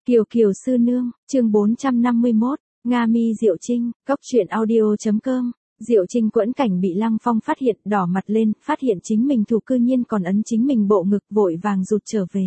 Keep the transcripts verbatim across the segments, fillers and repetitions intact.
Kiều Kiều sư nương, chương bốn trăm năm mươi mốt, Nga Mi Diệu Trinh, góc truyện audio.com. Diệu Trinh quẫn cảnh bị Lăng Phong phát hiện, đỏ mặt lên, phát hiện chính mình thủ cư nhiên còn ấn chính mình bộ ngực, vội vàng rụt trở về.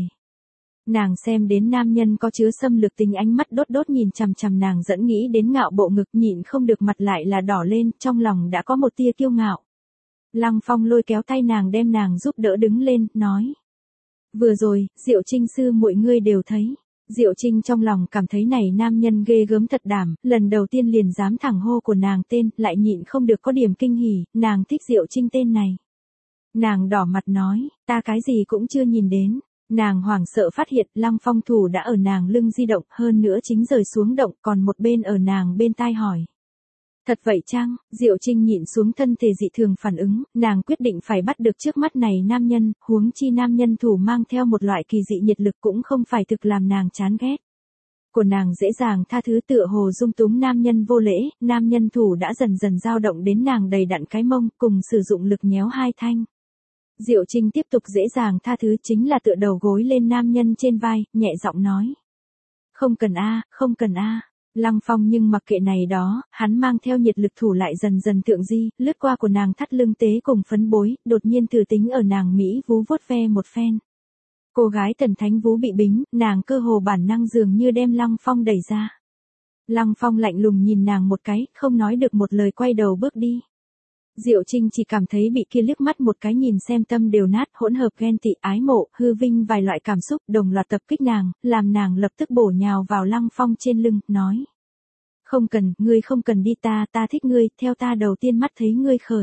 Nàng xem đến nam nhân có chứa xâm lược tình ánh mắt đốt đốt nhìn chằm chằm nàng, dẫn nghĩ đến ngạo bộ ngực, nhịn không được mặt lại là đỏ lên, trong lòng đã có một tia kiêu ngạo. Lăng Phong lôi kéo tay nàng đem nàng giúp đỡ đứng lên, nói: "Vừa rồi, Diệu Trinh sư muội ngươi đều thấy." Diệu Trinh trong lòng cảm thấy này nam nhân ghê gớm thật đảm, lần đầu tiên liền dám thẳng hô của nàng tên, lại nhịn không được có điểm kinh hỉ, nàng thích Diệu Trinh tên này. Nàng đỏ mặt nói: "Ta cái gì cũng chưa nhìn đến." Nàng hoảng sợ phát hiện Lăng Phong thủ đã ở nàng lưng di động, hơn nữa chính rời xuống động, còn một bên ở nàng bên tai hỏi: "Thật vậy chăng?" Diệu Trinh nhịn xuống thân thể dị thường phản ứng, nàng quyết định phải bắt được trước mắt này nam nhân, huống chi nam nhân thủ mang theo một loại kỳ dị nhiệt lực cũng không phải thực làm nàng chán ghét. Của nàng dễ dàng tha thứ, tựa hồ dung túng nam nhân vô lễ, nam nhân thủ đã dần dần dao động đến nàng đầy đặn cái mông, cùng sử dụng lực nhéo hai thanh. Diệu Trinh tiếp tục dễ dàng tha thứ, chính là tựa đầu gối lên nam nhân trên vai, nhẹ giọng nói: "Không cần a, không cần a." Lăng Phong nhưng mặc kệ này đó, hắn mang theo nhiệt lực thủ lại dần dần thượng di, lướt qua của nàng thắt lưng tế cùng phấn bối, đột nhiên thử tính ở nàng Mỹ vú vuốt ve một phen. Cô gái thần thánh vú bị bính, nàng cơ hồ bản năng dường như đem Lăng Phong đẩy ra. Lăng Phong lạnh lùng nhìn nàng một cái, không nói được một lời quay đầu bước đi. Diệu Trinh chỉ cảm thấy bị kia liếc mắt một cái nhìn xem tâm đều nát, hỗn hợp ghen tị, ái mộ, hư vinh vài loại cảm xúc đồng loạt tập kích nàng, làm nàng lập tức bổ nhào vào Lăng Phong trên lưng, nói: "Không cần, ngươi không cần đi, ta, ta thích ngươi, theo ta đầu tiên mắt thấy ngươi khởi.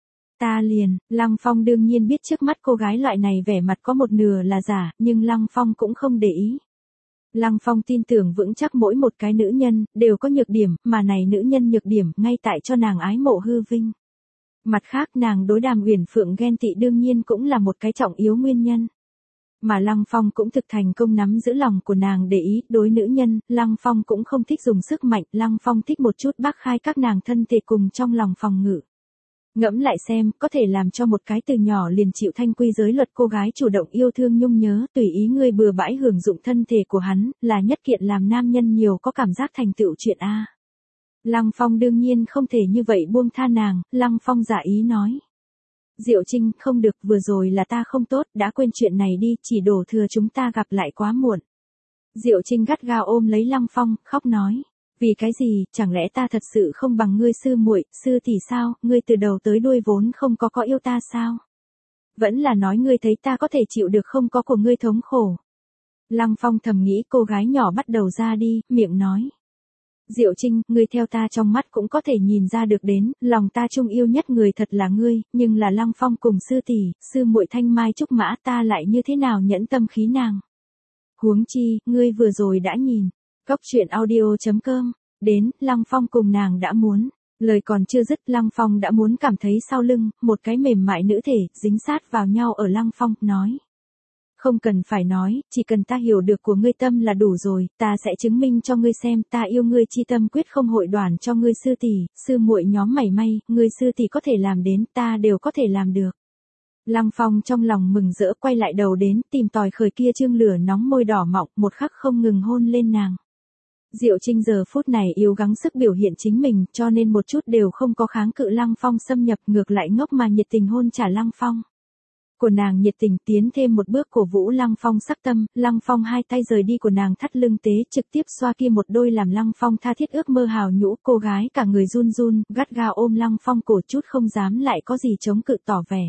Ta liền." Lăng Phong đương nhiên biết trước mắt cô gái loại này vẻ mặt có một nửa là giả, nhưng Lăng Phong cũng không để ý. Lăng Phong tin tưởng vững chắc mỗi một cái nữ nhân đều có nhược điểm, mà này nữ nhân nhược điểm ngay tại cho nàng ái mộ hư vinh. Mặt khác, nàng đối Đàm Uyển Phượng ghen tị đương nhiên cũng là một cái trọng yếu nguyên nhân. Mà Lăng Phong cũng thực thành công nắm giữ lòng của nàng để ý, đối nữ nhân, Lăng Phong cũng không thích dùng sức mạnh, Lăng Phong thích một chút bác khai các nàng thân thể cùng trong lòng phòng ngự. Ngẫm lại xem, có thể làm cho một cái từ nhỏ liền chịu thanh quy giới luật cô gái chủ động yêu thương nhung nhớ, tùy ý ngươi bừa bãi hưởng dụng thân thể của hắn, là nhất kiện làm nam nhân nhiều có cảm giác thành tựu chuyện a. Lăng Phong đương nhiên không thể như vậy buông tha nàng, Lăng Phong giả ý nói: "Diệu Trinh, không được, vừa rồi là ta không tốt, đã quên chuyện này đi, chỉ đổ thừa chúng ta gặp lại quá muộn." Diệu Trinh gắt gao ôm lấy Lăng Phong, khóc nói: "Vì cái gì, chẳng lẽ ta thật sự không bằng ngươi sư muội, sư tỷ sao, ngươi từ đầu tới đuôi vốn không có có yêu ta sao? Vẫn là nói ngươi thấy ta có thể chịu được không có của ngươi thống khổ?" Lăng Phong thầm nghĩ cô gái nhỏ bắt đầu ra đi, miệng nói: "Diệu Trinh, ngươi theo ta trong mắt cũng có thể nhìn ra được đến, lòng ta chung yêu nhất người thật là ngươi, nhưng là Lăng Phong cùng sư tỷ, sư muội thanh mai trúc mã ta lại như thế nào nhẫn tâm khí nàng. Huống chi, ngươi vừa rồi đã nhìn." Góc truyện audio.com, đến, Lăng Phong cùng nàng đã muốn. Lời còn chưa dứt, Lăng Phong đã muốn cảm thấy sau lưng, một cái mềm mại nữ thể, dính sát vào nhau ở Lăng Phong, nói: "Không cần phải nói, chỉ cần ta hiểu được của ngươi tâm là đủ rồi, ta sẽ chứng minh cho ngươi xem, ta yêu ngươi chi tâm quyết không hội đoản cho ngươi sư tỷ, sư muội nhóm mảy may, ngươi sư tỷ có thể làm đến, ta đều có thể làm được." Lăng Phong trong lòng mừng rỡ quay lại đầu đến, tìm tòi khởi kia trương lửa nóng môi đỏ mọng, một khắc không ngừng hôn lên nàng. Diệu Trinh giờ phút này yêu gắng sức biểu hiện chính mình, cho nên một chút đều không có kháng cự Lăng Phong xâm nhập, ngược lại ngốc mà nhiệt tình hôn trả Lăng Phong. Của nàng nhiệt tình tiến thêm một bước cổ vũ Lăng Phong sắc tâm, Lăng Phong hai tay rời đi của nàng thắt lưng tế, trực tiếp xoa kia một đôi làm Lăng Phong tha thiết ước mơ hào nhũ, cô gái cả người run run, gắt gao ôm Lăng Phong cổ, chút không dám lại có gì chống cự tỏ vẻ.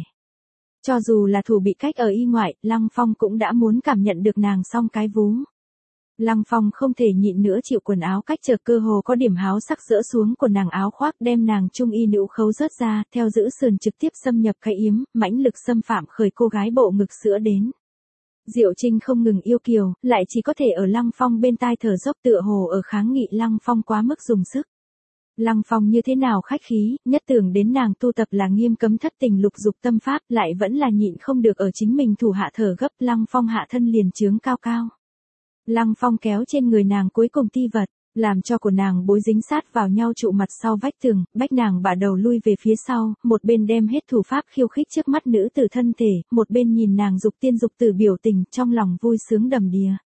Cho dù là thủ bị cách ở y ngoại, Lăng Phong cũng đã muốn cảm nhận được nàng song cái vú. Lăng Phong không thể nhịn nữa chịu quần áo cách trở, cơ hồ có điểm háo sắc rỡ xuống của nàng áo khoác, đem nàng trung y nữ khấu rớt ra, theo giữ sườn trực tiếp xâm nhập cái yếm, mãnh lực xâm phạm khởi cô gái bộ ngực sữa đến. Diệu Trinh không ngừng yêu kiều, lại chỉ có thể ở Lăng Phong bên tai thở dốc, tựa hồ ở kháng nghị Lăng Phong quá mức dùng sức. Lăng Phong như thế nào khách khí, nhất tưởng đến nàng tu tập là nghiêm cấm thất tình lục dục tâm pháp, lại vẫn là nhịn không được ở chính mình thủ hạ thở gấp, Lăng Phong hạ thân liền trướng cao cao. Lăng Phong kéo trên người nàng cuối cùng ti vật, làm cho của nàng bối dính sát vào nhau trụ mặt sau vách tường, bách nàng bả đầu lui về phía sau, một bên đem hết thủ pháp khiêu khích trước mắt nữ tử thân thể, một bên nhìn nàng dục tiên dục tử biểu tình, trong lòng vui sướng đầm đìa.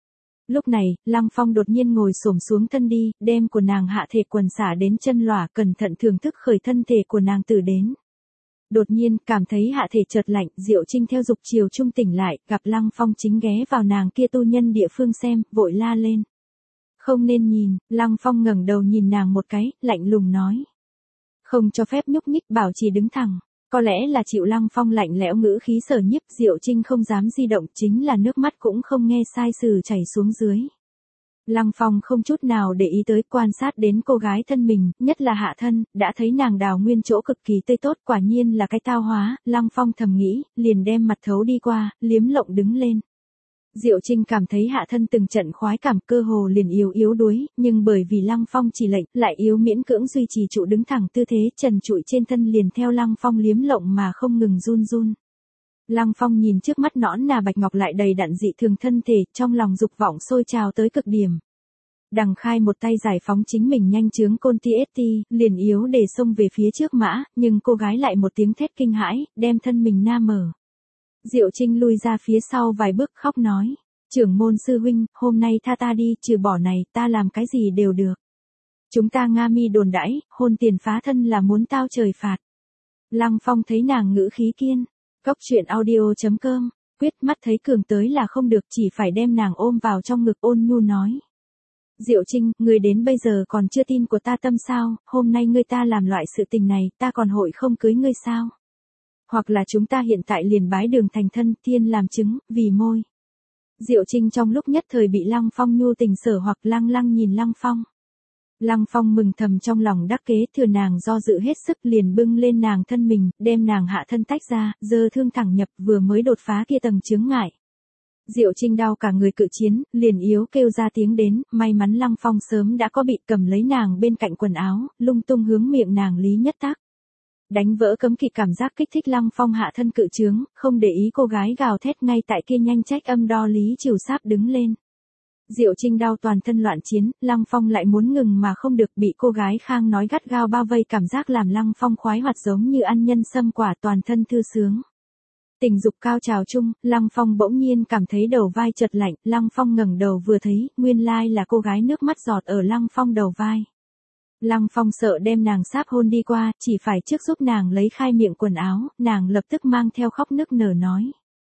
Lúc này, Lăng Phong đột nhiên ngồi xổm xuống thân đi, đem của nàng hạ thể quần xả đến chân lòa, cẩn thận thưởng thức khởi thân thể của nàng từ đến. Đột nhiên, cảm thấy hạ thể chợt lạnh, Diệu Trinh theo dục chiều trung tỉnh lại, gặp Lăng Phong chính ghé vào nàng kia tu nhân địa phương xem, vội la lên. Không nên nhìn, Lăng Phong ngẩng đầu nhìn nàng một cái, lạnh lùng nói. Không cho phép nhúc nhích, bảo trì đứng thẳng. Có lẽ là chịu Lăng Phong lạnh lẽo ngữ khí sở nhiếp, Diệu Trinh không dám di động, chính là nước mắt cũng không nghe sai sử chảy xuống dưới. Lăng Phong không chút nào để ý tới, quan sát đến cô gái thân mình, nhất là hạ thân, đã thấy nàng đào nguyên chỗ cực kỳ tươi tốt, quả nhiên là cái tao hóa, Lăng Phong thầm nghĩ, liền đem mặt thấu đi qua, liếm lộng đứng lên. Diệu Trinh cảm thấy hạ thân từng trận khoái cảm, cơ hồ liền yếu yếu đuối, nhưng bởi vì Lăng Phong chỉ lệnh, lại yếu miễn cưỡng duy trì trụ đứng thẳng tư thế, trần trụi trên thân liền theo Lăng Phong liếm lộng mà không ngừng run run. Lăng Phong nhìn trước mắt nõn nà bạch ngọc lại đầy đặn dị thường thân thể, trong lòng dục vọng sôi trào tới cực điểm. Đằng Khai một tay giải phóng chính mình nhanh chướng côn ti ét ti, liền yếu để xông về phía trước mã, nhưng cô gái lại một tiếng thét kinh hãi, đem thân mình na mở. Diệu Trinh lui ra phía sau vài bước khóc nói, trưởng môn sư huynh, hôm nay tha ta đi, trừ bỏ này, ta làm cái gì đều được. Chúng ta Nga Mi đồn đãi, hôn tiền phá thân là muốn tao trời phạt. Lăng Phong thấy nàng ngữ khí kiên, cốc truyện audio chấm com, quyết mắt thấy cường tới là không được, chỉ phải đem nàng ôm vào trong ngực ôn nhu nói. Diệu Trinh, ngươi đến bây giờ còn chưa tin của ta tâm sao, hôm nay ngươi ta làm loại sự tình này, ta còn hội không cưới ngươi sao? Hoặc là chúng ta hiện tại liền bái đường thành thân, thiên làm chứng, vì môi. Diệu Trinh trong lúc nhất thời bị Lăng Phong nhu tình sở hoặc lăng lăng nhìn Lăng Phong. Lăng Phong mừng thầm trong lòng đắc kế, thừa nàng do dự hết sức liền bưng lên nàng thân mình, đem nàng hạ thân tách ra, giơ thương thẳng nhập vừa mới đột phá kia tầng chướng ngại. Diệu Trinh đau cả người cự chiến, liền yếu kêu ra tiếng đến, may mắn Lăng Phong sớm đã có bị cầm lấy nàng bên cạnh quần áo, lung tung hướng miệng nàng lý nhất tác. Đánh vỡ cấm kỵ cảm giác kích thích Lăng Phong hạ thân cự chướng, không để ý cô gái gào thét ngay tại kia nhanh trách âm đo lý chiều sáp đứng lên. Diệu Trinh đau toàn thân loạn chiến, Lăng Phong lại muốn ngừng mà không được, bị cô gái khang nói gắt gao bao vây, cảm giác làm Lăng Phong khoái hoạt giống như ăn nhân sâm quả, toàn thân thư sướng. Tình dục cao trào chung, Lăng Phong bỗng nhiên cảm thấy đầu vai chợt lạnh, Lăng Phong ngẩng đầu vừa thấy, nguyên lai là cô gái nước mắt giọt ở Lăng Phong đầu vai. Lăng Phong sợ đem nàng sáp hôn đi qua, chỉ phải trước giúp nàng lấy khai miệng quần áo, nàng lập tức mang theo khóc nức nở nói.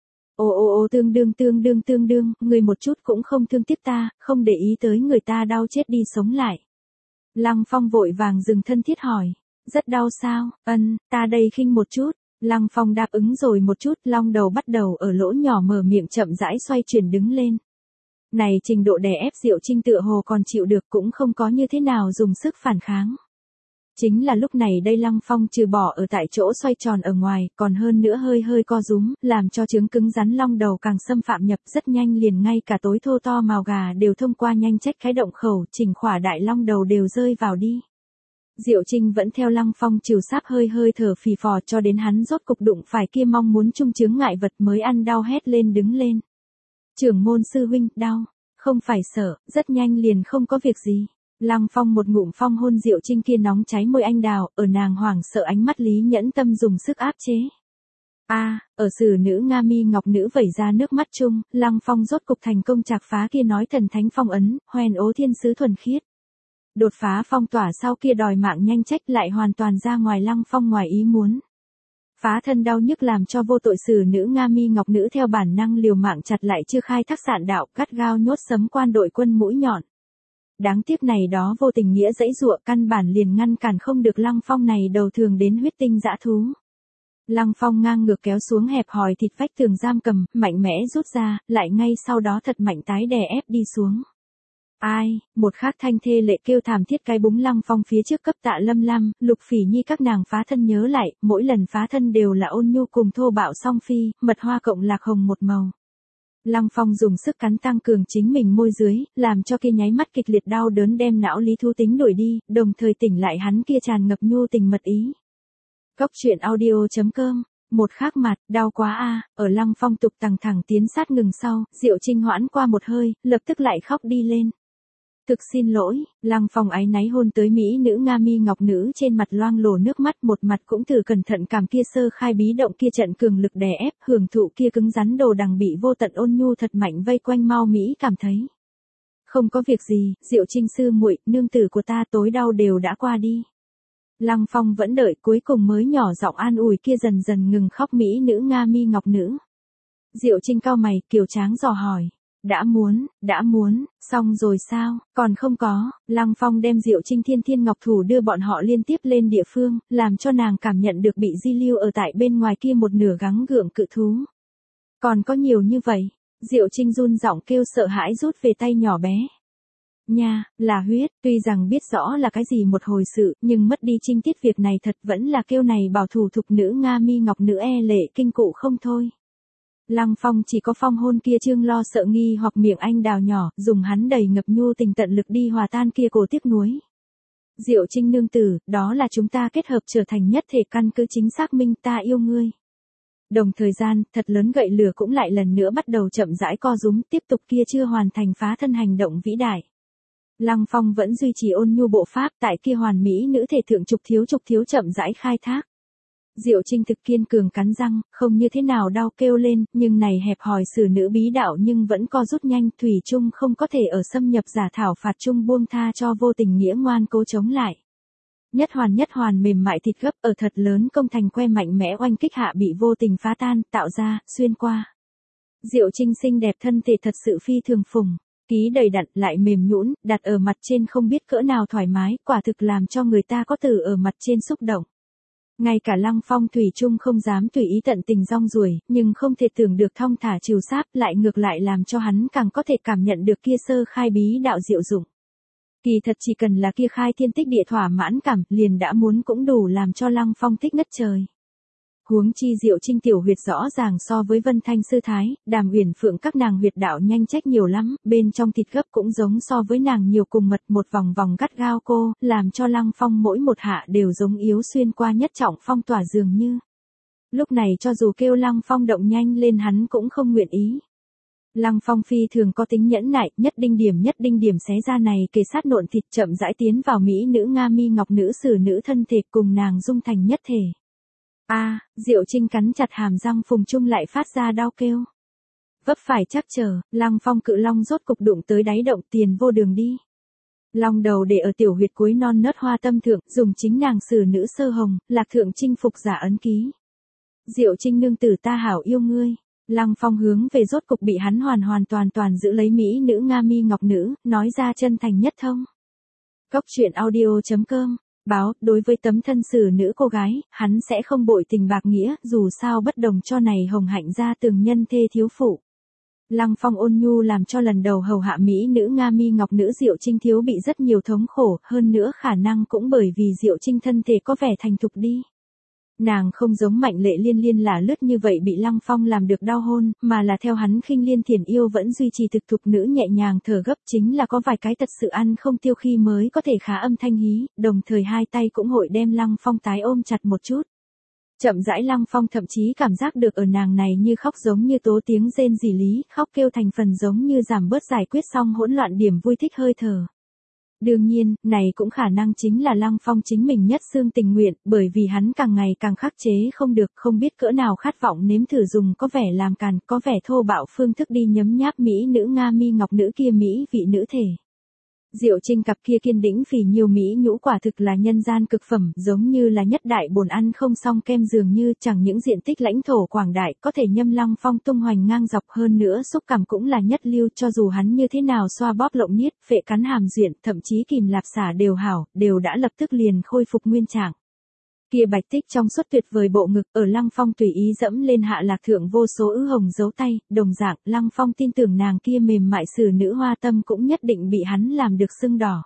Ô ô ô tương đương tương đương tương đương, người một chút cũng không thương tiếc ta, không để ý tới người ta đau chết đi sống lại. Lăng Phong vội vàng dừng thân thiết hỏi, rất đau sao, ân, ta đây khinh một chút. Lăng Phong đáp ứng rồi một chút, long đầu bắt đầu ở lỗ nhỏ mở miệng chậm rãi xoay chuyển đứng lên. Này trình độ đè ép Diệu Trinh tựa hồ còn chịu được, cũng không có như thế nào dùng sức phản kháng. Chính là lúc này đây Lăng Phong trừ bỏ ở tại chỗ xoay tròn ở ngoài, còn hơn nữa hơi hơi co rúm, làm cho trứng cứng rắn long đầu càng xâm phạm nhập, rất nhanh liền ngay cả tối thô to màu gà đều thông qua nhanh trách cái động khẩu, chỉnh khỏa đại long đầu đều rơi vào đi. Diệu Trinh vẫn theo Lăng Phong chiều sáp hơi hơi thở phì phò cho đến hắn rốt cục đụng phải kia mong muốn chung chướng ngại vật mới ăn đau hét lên đứng lên. Trưởng môn sư huynh, đau, không phải sợ, rất nhanh liền không có việc gì. Lăng Phong một ngụm phong hôn Diệu Trinh kia nóng cháy môi anh đào, ở nàng hoảng sợ ánh mắt Lý Nhẫn Tâm dùng sức áp chế. A, à, ở sử nữ Nga Mi ngọc nữ vẩy ra nước mắt chung, Lăng Phong rốt cục thành công chạc phá kia nói thần thánh phong ấn, hoen ố thiên sứ thuần khiết. Đột phá phong tỏa sau kia đòi mạng nhanh trách lại hoàn toàn ra ngoài Lăng Phong ngoài ý muốn. Phá thân đau nhức làm cho vô tội sử nữ Nga Mi ngọc nữ theo bản năng liều mạng chặt lại chưa khai thác sạn đạo, cắt gao nhốt sấm quan đội quân mũi nhọn. Đáng tiếc này đó vô tình nghĩa dãy dụa căn bản liền ngăn cản không được Lăng Phong này đầu thường đến huyết tinh dã thú. Lăng Phong ngang ngược kéo xuống hẹp hòi thịt vách tường giam cầm, mạnh mẽ rút ra, lại ngay sau đó thật mạnh tái đè ép đi xuống. Ai, một khác thanh thê lệ kêu thảm thiết cái búng Lăng Phong phía trước cấp Tạ Lâm Lam, Lục Phỉ Nhi các nàng phá thân nhớ lại, mỗi lần phá thân đều là ôn nhu cùng thô bạo song phi, mật hoa cộng lạc hồng một màu. Lăng Phong dùng sức cắn tăng cường chính mình môi dưới, làm cho kia nháy mắt kịch liệt đau đớn đem não lý thú tính đuổi đi, đồng thời tỉnh lại hắn kia tràn ngập nhu tình mật ý. Cốc truyện audio chấm com, một khác mặt, đau quá a, ở Lăng Phong tục tằng thẳng tiến sát ngừng sau, Diệu Trinh hoãn qua một hơi, lập tức lại khóc đi lên. Thực xin lỗi, Lăng Phong áy náy hôn tới mỹ nữ Nga Mi ngọc nữ trên mặt loang lổ nước mắt, một mặt cũng thử cẩn thận cảm kia sơ khai bí động kia trận cường lực đè ép, hưởng thụ kia cứng rắn đồ đằng bị vô tận ôn nhu thật mạnh vây quanh mau mỹ cảm thấy. Không có việc gì, Diệu Trinh sư muội, nương tử của ta tối đau đều đã qua đi. Lăng Phong vẫn đợi, cuối cùng mới nhỏ giọng an ủi kia dần dần ngừng khóc mỹ nữ Nga Mi Ngọc Nữ. Diệu Trinh cau mày, Kiều Tráng dò hỏi. Đã muốn, đã muốn, xong rồi sao, còn không có. Lăng Phong đem Diệu Trinh thiên thiên ngọc thủ đưa bọn họ liên tiếp lên địa phương, làm cho nàng cảm nhận được bị di lưu ở tại bên ngoài kia một nửa gắng gượng cự thú. Còn có nhiều như vậy. Diệu Trinh run giọng kêu sợ hãi rút về tay nhỏ bé. Nha, là huyết, tuy rằng biết rõ là cái gì một hồi sự, nhưng mất đi trinh tiết việc này thật vẫn là kêu này bảo thủ thục nữ Nga Mi Ngọc Nữ e lệ kinh cụ không thôi. Lăng Phong chỉ có phong hôn kia chương lo sợ nghi hoặc miệng anh đào nhỏ, dùng hắn đầy ngập nhu tình tận lực đi hòa tan kia cổ tiếc nuối. Diệu Trinh nương tử, đó là chúng ta kết hợp trở thành nhất thể căn cứ chính xác minh ta yêu ngươi. Đồng thời gian, thật lớn gậy lửa cũng lại lần nữa bắt đầu chậm rãi co rúm, tiếp tục kia chưa hoàn thành phá thân hành động vĩ đại. Lăng Phong vẫn duy trì ôn nhu bộ pháp tại kia hoàn mỹ nữ thể thượng trục thiếu trục thiếu chậm rãi khai thác. Diệu Trinh thực kiên cường cắn răng, không như thế nào đau kêu lên, nhưng này hẹp hòi xử nữ bí đạo nhưng vẫn co rút nhanh, thủy chung không có thể ở xâm nhập giả thảo phạt chung buông tha cho vô tình nghĩa ngoan cố chống lại. Nhất hoàn nhất hoàn mềm mại thịt gấp ở thật lớn công thành que mạnh mẽ oanh kích hạ bị vô tình phá tan, tạo ra, xuyên qua. Diệu Trinh xinh đẹp thân thể thật sự phi thường phùng. Ký đầy đặn lại mềm nhũn, đặt ở mặt trên không biết cỡ nào thoải mái, quả thực làm cho người ta có từ ở mặt trên xúc động. Ngay cả Lăng Phong thủy chung không dám tùy ý tận tình rong ruổi, nhưng không thể tưởng được thong thả trừ sáp lại ngược lại làm cho hắn càng có thể cảm nhận được kia sơ khai bí đạo diệu dụng. Kỳ thật chỉ cần là kia khai thiên tích địa thỏa mãn cảm, liền đã muốn cũng đủ làm cho Lăng Phong thích ngất trời. Huống chi Diệu Trinh tiểu huyệt rõ ràng so với Vân Thanh sư thái, Đàm Uyển Phượng các nàng huyệt đạo nhanh trách nhiều lắm, bên trong thịt gấp cũng giống so với nàng nhiều cùng mật một vòng vòng gắt gao cô, làm cho Lăng Phong mỗi một hạ đều giống yếu xuyên qua nhất trọng phong tỏa dường như. Lúc này cho dù kêu Lăng Phong động nhanh lên hắn cũng không nguyện ý. Lăng Phong phi thường có tính nhẫn nại, nhất đinh điểm nhất đinh điểm xé ra này kề sát nộn thịt chậm rãi tiến vào mỹ nữ Nga Mi Ngọc Nữ xử nữ thân thể cùng nàng dung thành nhất thể. A, à, Diệu Trinh cắn chặt hàm răng phùng chung lại phát ra đau kêu. Vấp phải chắc chờ, Lăng Phong cự long rốt cục đụng tới đáy động tiền vô đường đi. Long đầu để ở tiểu huyệt cuối non nớt hoa tâm thượng, dùng chính nàng xử nữ sơ hồng, lạc thượng chinh phục giả ấn ký. Diệu Trinh nương tử ta hảo yêu ngươi. Lăng Phong hướng về rốt cục bị hắn hoàn hoàn toàn toàn giữ lấy mỹ nữ Nga Mi Ngọc Nữ, nói ra chân thành nhất thông. Cốc truyện audio chấm com báo, đối với tấm thân xử nữ cô gái, hắn sẽ không bội tình bạc nghĩa, dù sao bất đồng cho này hồng hạnh ra từng nhân thê thiếu phụ. Lăng Phong ôn nhu làm cho lần đầu hầu hạ mỹ nữ Nga Mi Ngọc Nữ Diệu Trinh thiếu bị rất nhiều thống khổ, hơn nữa khả năng cũng bởi vì Diệu Trinh thân thể có vẻ thành thục đi. Nàng không giống Mạnh Lệ Liên liên là lướt như vậy bị Lăng Phong làm được đau hôn, mà là theo hắn khinh liên thiền yêu vẫn duy trì thực thục nữ nhẹ nhàng thở gấp, chính là có vài cái thật sự ăn không tiêu khi mới có thể khá âm thanh hí, đồng thời hai tay cũng hội đem Lăng Phong tái ôm chặt một chút. Chậm rãi Lăng Phong thậm chí cảm giác được ở nàng này như khóc giống như tố tiếng rên rỉ lý, khóc kêu thành phần giống như giảm bớt giải quyết xong hỗn loạn điểm vui thích hơi thở. Đương nhiên, này cũng khả năng chính là Lăng Phong chính mình nhất xương tình nguyện, bởi vì hắn càng ngày càng khắc chế không được, không biết cỡ nào khát vọng nếm thử dùng có vẻ làm càn, có vẻ thô bạo phương thức đi nhấm nháp mỹ nữ Nga Mi Ngọc Nữ kia mỹ vị nữ thể. Diệu Trinh cặp kia kiên đĩnh phì nhiều mỹ nhũ quả thực là nhân gian cực phẩm, giống như là nhất đại bồn ăn không xong kem dường như, chẳng những diện tích lãnh thổ quảng đại, có thể nhâm Lăng Phong tung hoành ngang dọc, hơn nữa xúc cảm cũng là nhất lưu, cho dù hắn như thế nào xoa bóp lộng niết, phệ cắn hàm duyện, thậm chí kìm lạp xả đều hảo, đều đã lập tức liền khôi phục nguyên trạng. Kia bạch tích trong suốt tuyệt vời bộ ngực, ở Lăng Phong tùy ý dẫm lên hạ lạc thượng vô số ứ hồng dấu tay, đồng dạng, Lăng Phong tin tưởng nàng kia mềm mại xử nữ hoa tâm cũng nhất định bị hắn làm được sưng đỏ.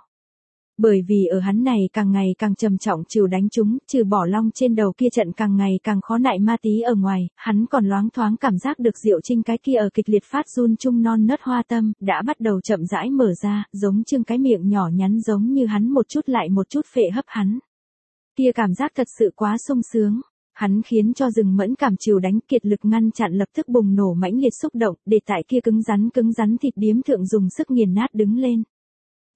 Bởi vì ở hắn này càng ngày càng trầm trọng chịu đánh chúng, trừ bỏ long trên đầu kia trận càng ngày càng khó nại ma tí ở ngoài, hắn còn loáng thoáng cảm giác được Diệu Trinh cái kia ở kịch liệt phát run chung non nớt hoa tâm, đã bắt đầu chậm rãi mở ra, giống trương cái miệng nhỏ nhắn giống như hắn một chút lại một chút phệ hấp hắn. Kia cảm giác thật sự quá sung sướng, hắn khiến cho rừng mẫn cảm chiều đánh kiệt lực ngăn chặn lập tức bùng nổ mãnh liệt xúc động, để tại kia cứng rắn cứng rắn thịt điếm thượng dùng sức nghiền nát đứng lên.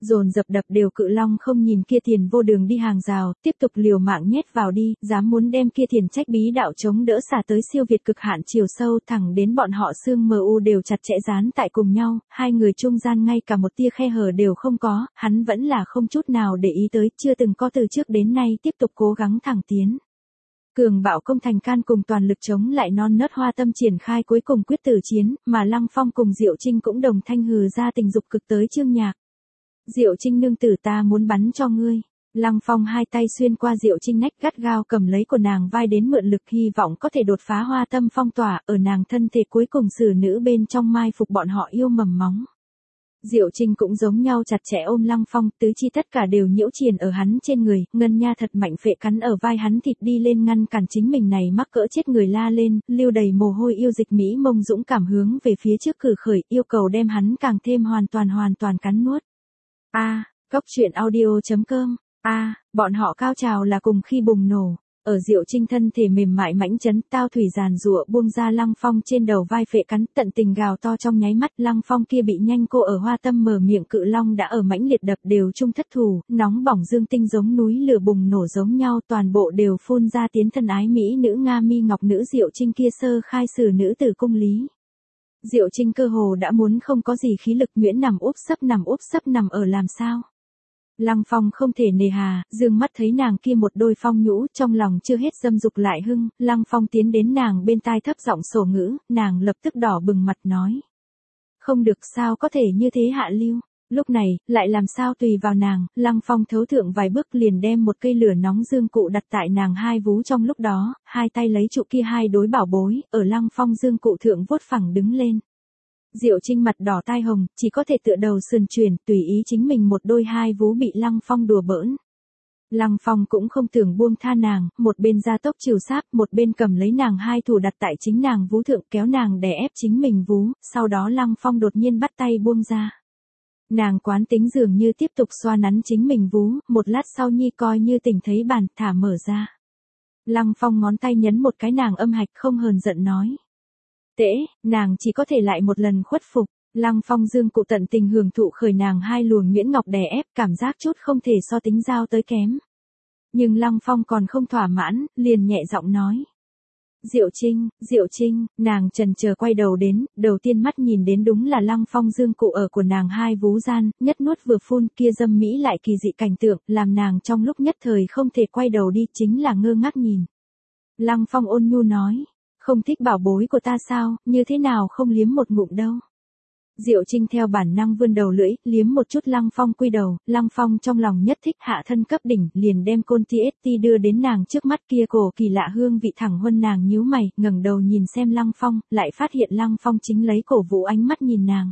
Dồn dập đập đều Cự Long không nhìn kia Thiền vô đường đi hàng rào, tiếp tục liều mạng nhét vào đi, dám muốn đem kia Thiền trách bí đạo chống đỡ xả tới siêu việt cực hạn chiều sâu, thẳng đến bọn họ xương mờ u đều chặt chẽ dán tại cùng nhau, hai người trung gian ngay cả một tia khe hở đều không có, hắn vẫn là không chút nào để ý tới, chưa từng có từ trước đến nay tiếp tục cố gắng thẳng tiến. Cường bạo công thành can cùng toàn lực chống lại non nớt Hoa Tâm triển khai cuối cùng quyết tử chiến, mà Lăng Phong cùng Diệu Trinh cũng đồng thanh hừ ra tình dục cực tới chương nhạc. Diệu Trinh nương tử ta muốn bắn cho ngươi. Lăng Phong hai tay xuyên qua Diệu Trinh nách gắt gao cầm lấy của nàng vai đến mượn lực hy vọng có thể đột phá Hoa Tâm phong tỏa ở nàng thân thể cuối cùng xử nữ bên trong mai phục bọn họ yêu mầm móng. Diệu Trinh cũng giống nhau chặt chẽ ôm Lăng Phong, tứ chi tất cả đều nhiễu triền ở hắn trên người, ngân nha thật mạnh phệ cắn ở vai hắn thịt đi lên ngăn cản chính mình này mắc cỡ chết người la lên, lưu đầy mồ hôi yêu dịch mỹ mông dũng cảm hướng về phía trước cử khởi, yêu cầu đem hắn càng thêm hoàn toàn hoàn toàn cắn nuốt. A, à, Cốc truyện audio chấm com. A, à, bọn họ cao trào là cùng khi bùng nổ. Ở Diệu Trinh thân thể mềm mại mãnh chấn, tao thủy giàn rụa buông ra Lăng Phong trên đầu vai phệ cắn, tận tình gào to trong nháy mắt, Lăng Phong kia bị nhanh cô ở Hoa Tâm mở miệng Cự Long đã ở mãnh liệt đập đều trung thất thủ, nóng bỏng dương tinh giống núi lửa bùng nổ giống nhau, toàn bộ đều phun ra tiến thân ái mỹ nữ Nga Mi Ngọc nữ Diệu Trinh kia sơ khai xử nữ tử cung lý. Diệu Trinh cơ hồ đã muốn không có gì khí lực, nguyễn nằm úp sấp nằm úp sấp nằm ở làm sao. Lăng Phong không thể nề hà, dương mắt thấy nàng kia một đôi phong nhũ, trong lòng chưa hết dâm dục lại hưng, Lăng Phong tiến đến nàng bên tai thấp giọng sổ ngữ, nàng lập tức đỏ bừng mặt nói. Không được, sao có thể như thế hạ lưu, lúc này, lại làm sao tùy vào nàng, Lăng Phong thấu thượng vài bước liền đem một cây lửa nóng dương cụ đặt tại nàng hai vú trong lúc đó, hai tay lấy trụ kia hai đối bảo bối, ở Lăng Phong dương cụ thượng vuốt phẳng đứng lên. Diệu Trinh mặt đỏ tai hồng, chỉ có thể tựa đầu sườn chuyển, tùy ý chính mình một đôi hai vú bị Lăng Phong đùa bỡn. Lăng Phong cũng không tưởng buông tha nàng, một bên gia tốc chiều sáp, một bên cầm lấy nàng hai thủ đặt tại chính nàng vú thượng kéo nàng đè ép chính mình vú, sau đó Lăng Phong đột nhiên bắt tay buông ra. Nàng quán tính dường như tiếp tục xoa nắn chính mình vú, một lát sau nhi coi như tỉnh thấy bàn, thả mở ra. Lăng Phong ngón tay nhấn một cái nàng âm hạch không hờn giận nói. Tễ, nàng chỉ có thể lại một lần khuất phục, Lăng Phong dương cụ tận tình hưởng thụ khởi nàng hai luồng nhuyễn ngọc đè ép, cảm giác chút không thể so tính giao tới kém. Nhưng Lăng Phong còn không thỏa mãn, liền nhẹ giọng nói. Diệu Trinh, Diệu Trinh, nàng chần chờ quay đầu đến, đầu tiên mắt nhìn đến đúng là Lăng Phong dương cụ ở của nàng hai vú gian, nhất nuốt vừa phun kia dâm mỹ lại kỳ dị cảnh tượng, làm nàng trong lúc nhất thời không thể quay đầu đi, chính là ngơ ngác nhìn. Lăng Phong ôn nhu nói. Không thích bảo bối của ta sao, như thế nào không liếm một ngụm đâu. Diệu Trinh theo bản năng vươn đầu lưỡi, liếm một chút Lăng Phong quy đầu, Lăng Phong trong lòng nhất thích hạ thân cấp đỉnh, liền đem côn tê ét tê đưa đến nàng trước mắt kia cổ kỳ lạ hương vị thẳng huân nàng nhíu mày, ngẩng đầu nhìn xem Lăng Phong, lại phát hiện Lăng Phong chính lấy cổ vũ ánh mắt nhìn nàng.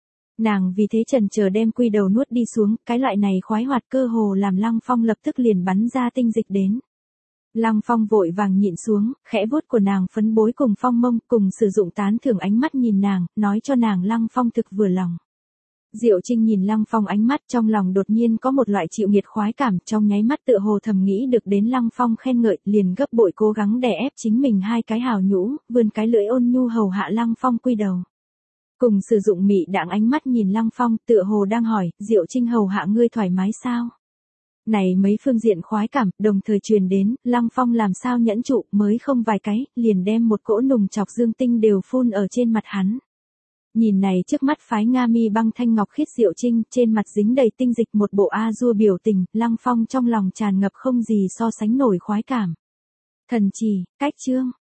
Nàng vì thế chần chờ đem quy đầu nuốt đi xuống, cái loại này khoái hoạt cơ hồ làm Lăng Phong lập tức liền bắn ra tinh dịch đến. Lăng Phong vội vàng nhịn xuống, khẽ vuốt của nàng phấn bối cùng phong mông, cùng sử dụng tán thưởng ánh mắt nhìn nàng, nói cho nàng Lăng Phong thực vừa lòng. Diệu Trinh nhìn Lăng Phong ánh mắt trong lòng đột nhiên có một loại chịu nghiệt khoái cảm, trong nháy mắt tựa hồ thầm nghĩ được đến Lăng Phong khen ngợi, liền gấp bội cố gắng đè ép chính mình hai cái hào nhũ, vươn cái lưỡi ôn nhu hầu hạ Lăng Phong quy đầu. Cùng sử dụng mị đãng ánh mắt nhìn Lăng Phong, tựa hồ đang hỏi, Diệu Trinh hầu hạ ngươi thoải mái sao? Này mấy phương diện khoái cảm, đồng thời truyền đến, Lăng Phong làm sao nhẫn trụ, mới không vài cái, liền đem một cỗ nùng chọc dương tinh đều phun ở trên mặt hắn. Nhìn này trước mắt phái Nga Mi băng thanh ngọc khiết Diệu Trinh, trên mặt dính đầy tinh dịch một bộ a dua biểu tình, Lăng Phong trong lòng tràn ngập không gì so sánh nổi khoái cảm. Thần chỉ, cách chương.